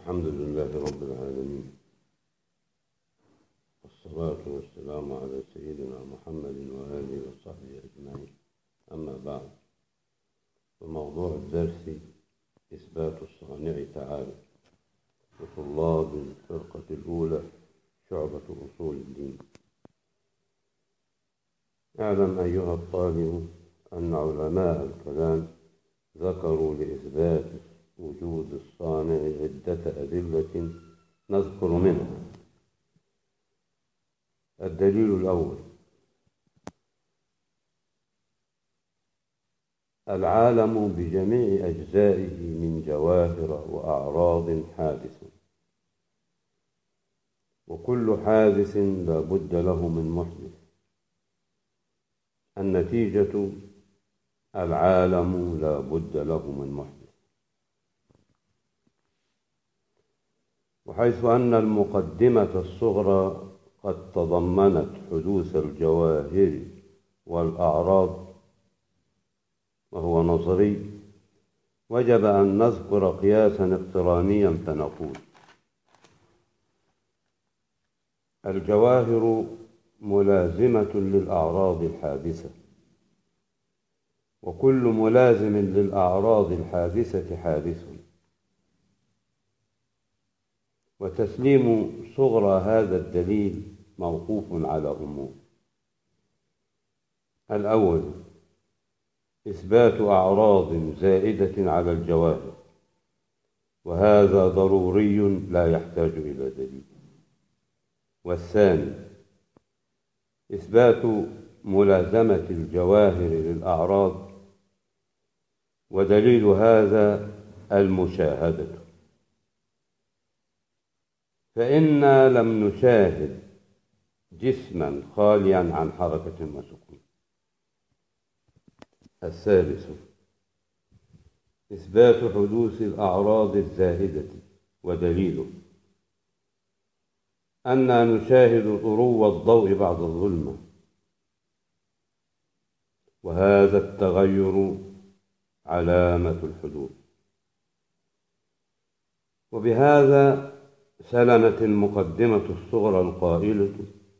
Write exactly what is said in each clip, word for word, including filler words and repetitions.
الحمد لله رب العالمين، والصلاة والسلام على سيدنا محمد وآله وصحبه أجمعين. أما بعد، فموضوع الدرس إثبات الصانع تعالى لطلاب الفرقة الأولى شعبة أصول الدين. اعلم أيها الطالب أن علماء الكلام ذكروا لإثبات وجود الصانع عدة أدلة نذكر منها. الدليل الأول: العالم بجميع أجزائه من جواهر وأعراض حادث، وكل حادث لا بد له من محدث. النتيجة: العالم لا بد له من محدث. وحيث أن المقدمة الصغرى قد تضمنت حدوث الجواهر والأعراض وهو نظري، وجب أن نذكر قياسا اقترانيا فنقول: الجواهر ملازمة للأعراض الحادثة، وكل ملازم للأعراض الحادثة حادث. وتسليم صغرى هذا الدليل موقوف على أمور: الأول: إثبات أعراض زائدة على الجواهر، وهذا ضروري لا يحتاج إلى دليل. والثاني: إثبات ملازمة الجواهر للأعراض، ودليل هذا المشاهدة، فإنا لم نشاهد جسما خاليا عن حركة وسكون. الثالث: إثبات حدوث الأعراض الزائدة، ودليله أننا نشاهد طرو الضوء بعد الظلمة، وهذا التغير علامة الحدوث. وبهذا سلمت المقدمة الصغرى القائلة: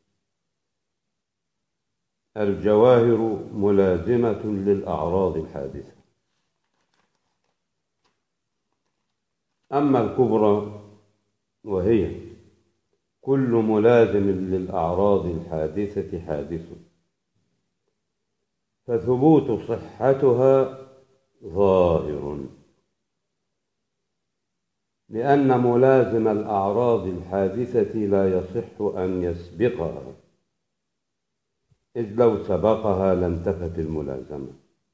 الجواهر ملازمة للأعراض الحادثة. أما الكبرى وهي: كل ملازم للأعراض الحادثة حادث، فثبوت صحتها ظاهر، لأن ملازم الأعراض الحادثة لا يصح أن يسبقها، إذ لو سبقها لانتفت الملازمة،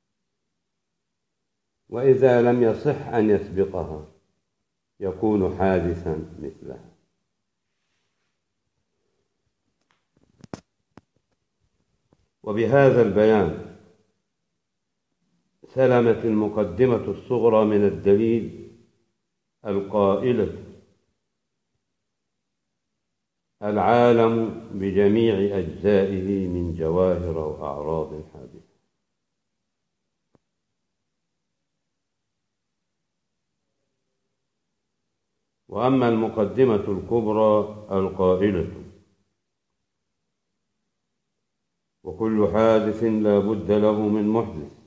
وإذا لم يصح أن يسبقها يكون حادثا مثلها. وبهذا البيان سلمت المقدمة الصغرى من الدليل القائلة: العالم بجميع أجزائه من جواهر وأعراض حادثة. وأما المقدمة الكبرى القائلة: وكل حادث لا بد له من محدث،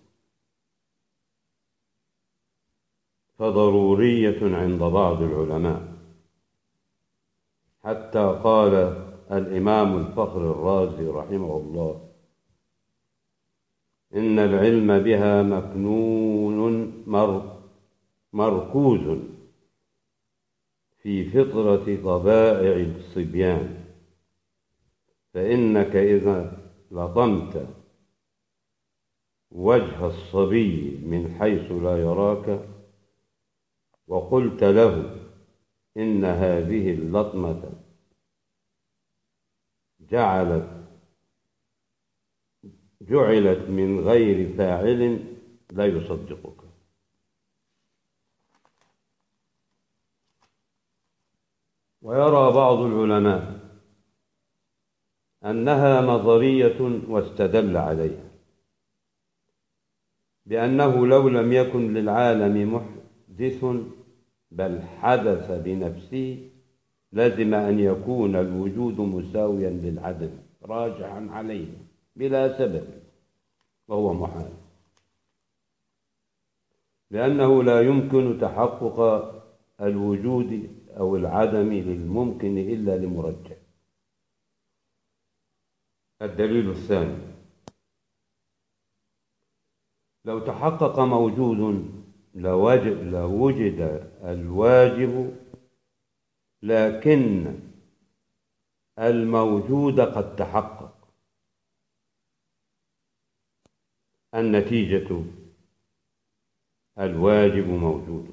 فضرورية عند بعض العلماء، حتى قال الإمام الفخر الرازي رحمه الله: إن العلم بها مكنون مركوز في فطرة طبائع الصبيان، فإنك إذا لطمت وجه الصبي من حيث لا يراك وقلت له إن هذه اللطمة جعلت جعلت من غير فاعل لا يصدقك. ويرى بعض العلماء أنها نظرية واستدل عليها بأنه لو لم يكن للعالم محدث بل حدث بنفسه لازم أن يكون الوجود مساويا للعدم راجعا عليه بلا سبب، وهو محال، لأنه لا يمكن تحقق الوجود أو العدم للممكن إلا لمرجح. الدليل الثاني: لو تحقق موجود لوجد الواجب، لكن الموجود قد تحقق. النتيجة: الواجب موجود.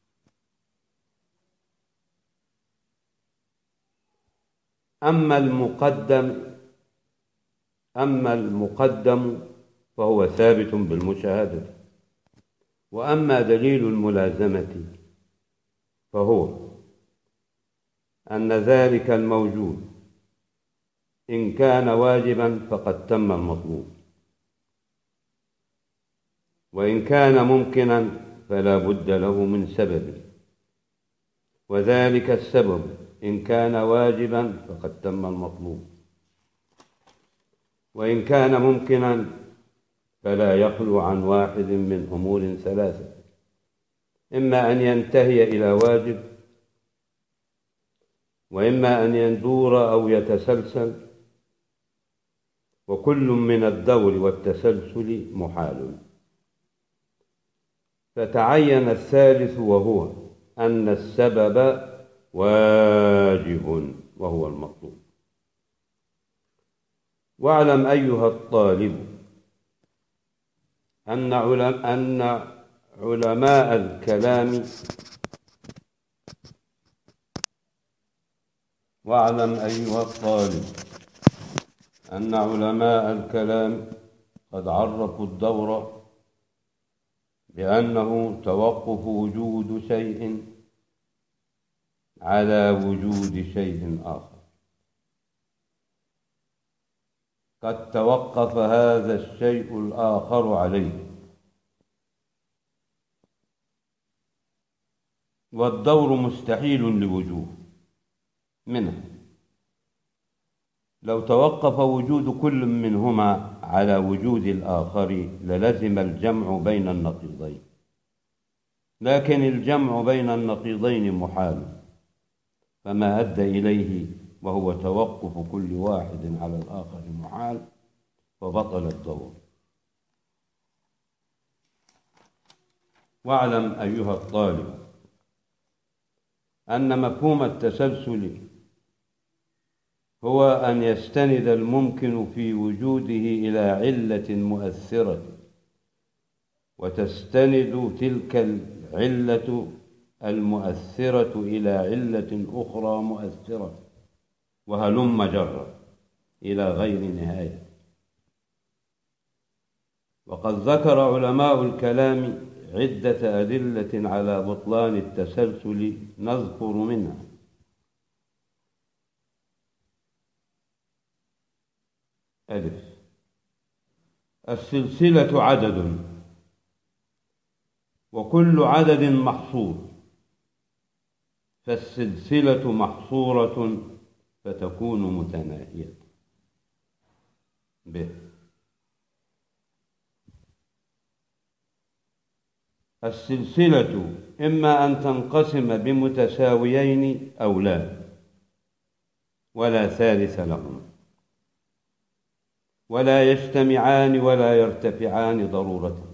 أما المقدم أما المقدم فهو ثابت بالمشاهدة. وأما دليل الملازمة فهو أن ذلك الموجود إن كان واجبا فقد تم المطلوب، وإن كان ممكنا فلا بد له من سبب، وذلك السبب إن كان واجبا فقد تم المطلوب، وإن كان ممكنا فلا يخلو عن واحد من أمور ثلاثة: إما أن ينتهي إلى واجب، وإما أن يندور أو يتسلسل، وكل من الدور والتسلسل محال. فتعين الثالث، وهو أن السبب واجب وهو المطلوب. واعلم أيها الطالب أن أن علماء الكلام واعلم أيها الطالب أن علماء الكلام قد عرفوا الدور بأنه توقف وجود شيء على وجود شيء آخر. قد توقف هذا الشيء الآخر عليه، والدور مستحيل لوجوه منه: لو توقف وجود كل منهما على وجود الآخر للزم الجمع بين النقيضين، لكن الجمع بين النقيضين محال، فما أدى إليه وهو توقف كل واحد على الآخر محال، فبطل الدور. واعلم أيها الطالب أن مفهوم التسلسل هو أن يستند الممكن في وجوده إلى علة مؤثرة، وتستند تلك العلة المؤثرة إلى علة أخرى مؤثرة، وهلم جرا إلى غير نهاية. وقد ذكر علماء الكلام عدة أدلة على بطلان التسلسل، نذكر منها: ألف: السلسلة عدد، وكل عدد محصور، فالسلسلة محصورة فتكون متناهية. ب: السلسلة إما أن تنقسم بمتساويين أو لا، ولا ثالث لهما، ولا يجتمعان ولا يرتفعان ضرورة،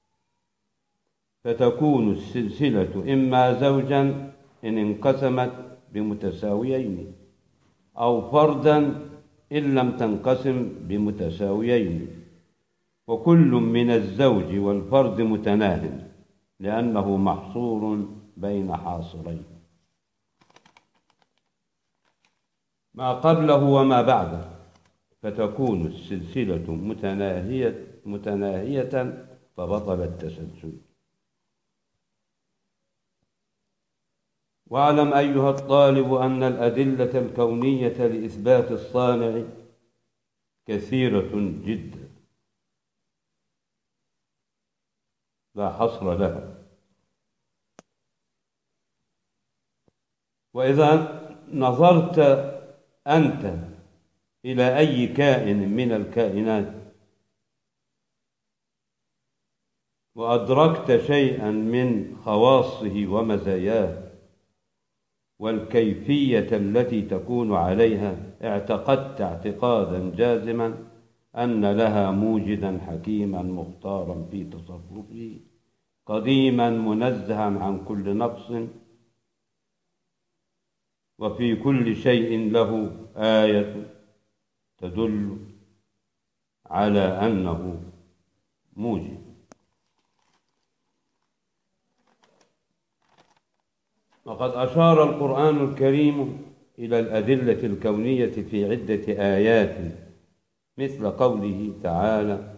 فتكون السلسلة إما زوجا إن انقسمت بمتساويين، أو فردا إن لم تنقسم بمتساويين، وكل من الزوج والفرد متناه لأنه محصور بين حاصرين، ما قبله وما بعده، فتكون السلسلة متناهية متناهية فبطل التسلسل. واعلم أيها الطالب أن الأدلة الكونية لإثبات الصانع كثيرة جدا لا حصر لها، وإذا نظرت أنت إلى أي كائن من الكائنات وأدركت شيئا من خواصه ومزاياه والكيفية التي تكون عليها، اعتقدت اعتقادا جازما أن لها موجدا حكيما مختارا في تصرفه، قديما منزها عن كل نقص، وفي كل شيء له آية تدل على أنه موجد. وقد أشار القرآن الكريم إلى الأدلة الكونية في عدة آيات، مثل قوله تعالى: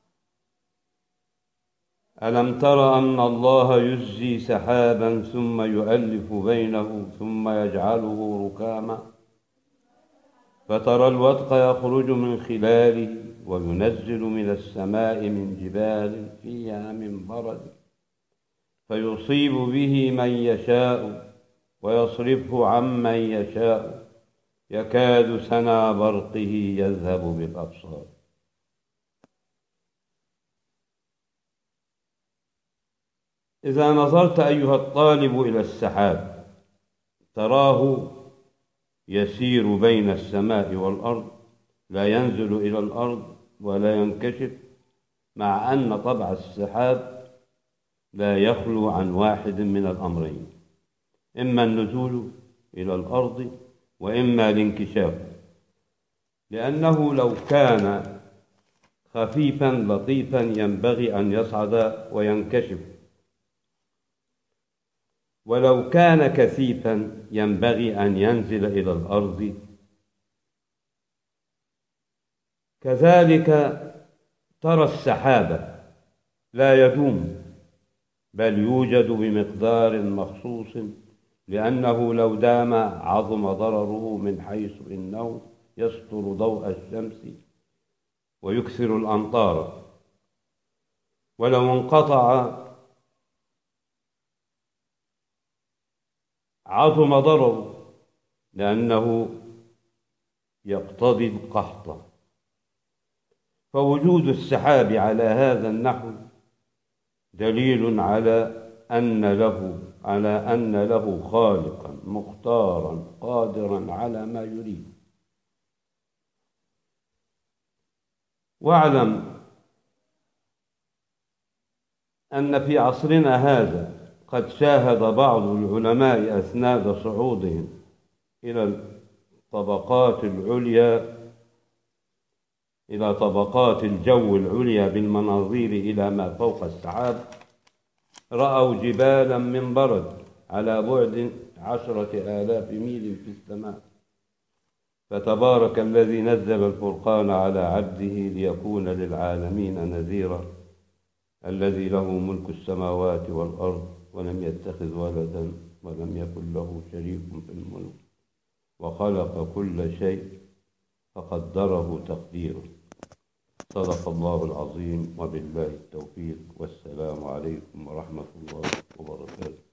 ألم تر أن الله يزجي سحابا ثم يؤلف بينه ثم يجعله ركاما فترى الودق يخرج من خلاله وينزل من السماء من جبال فيها من برد فيصيب به من يشاء ويصرفه عمن يشاء يكاد سنا برقه يذهب بالأبصار. إذا نظرت أيها الطالب إلى السحاب تراه يسير بين السماء والأرض، لا ينزل إلى الأرض ولا ينكشف، مع أن طبع السحاب لا يخلو عن واحد من الأمرين: إما النزول إلى الأرض وإما الانكشاف، لأنه لو كان خفيفا لطيفا ينبغي أن يصعد وينكشف، ولو كان كثيفا ينبغي أن ينزل إلى الأرض. كذلك ترى السحابة لا يدوم، بل يوجد بمقدار مخصوص، لأنه لو دام عظم ضرره، من حيث إنه يستر ضوء الشمس ويكثر الأمطار، ولو انقطع عظم ضرره، لأنه يقتضي القحط. فوجود السحاب على هذا النحو دليل على أن له على أن له خالقا مختارا قادرا على ما يريد. واعلم أن في عصرنا هذا قد شاهد بعض العلماء أثناء صعودهم إلى الطبقات العليا إلى طبقات الجو العليا بالمناظير إلى ما فوق السحاب، رأوا جبالا من برد على بعد عشرة آلاف ميل في السماء. فتبارك الذي نزل الفرقان على عبده ليكون للعالمين نذيرا، الذي له ملك السماوات والأرض ولم يتخذ ولدا ولم يكن له شريك في الملك وخلق كل شيء فقدره تقديرا. صدق الله العظيم، وبالله التوفيق، والسلام عليكم ورحمة الله وبركاته.